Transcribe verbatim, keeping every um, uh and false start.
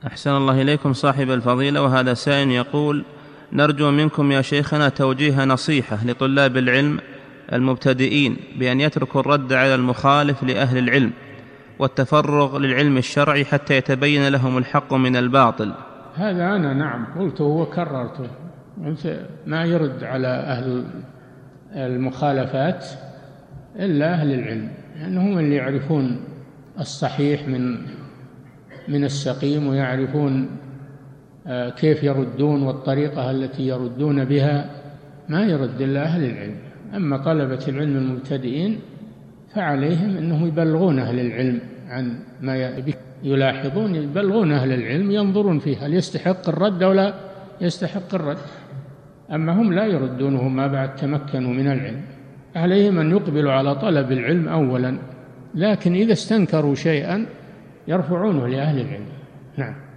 أحسن الله إليكم صاحب الفضيلة، وهذا سائل يقول: نرجو منكم يا شيخنا توجيه نصيحة لطلاب العلم المبتدئين بأن يتركوا الرد على المخالف لأهل العلم والتفرغ للعلم الشرعي حتى يتبين لهم الحق من الباطل. هذا أنا نعم قلته وكررته، ما يرد على أهل المخالفات إلا أهل العلم، لأنهم اللي يعرفون الصحيح من من السقيم، ويعرفون كيف يردون والطريقة التي يردون بها، ما يرد إلا أهل العلم. أما طلبة العلم المبتدئين فعليهم أنهم يبلغون أهل العلم عن ما يلاحظون، يبلغون أهل العلم، ينظرون فيه هل يستحق الرد أو لا يستحق الرد. أما هم لا يردونه ما بعد تمكنوا من العلم، عليهم أن يقبلوا على طلب العلم أولا، لكن إذا استنكروا شيئا يرفعونه لأهل العلم. نعم.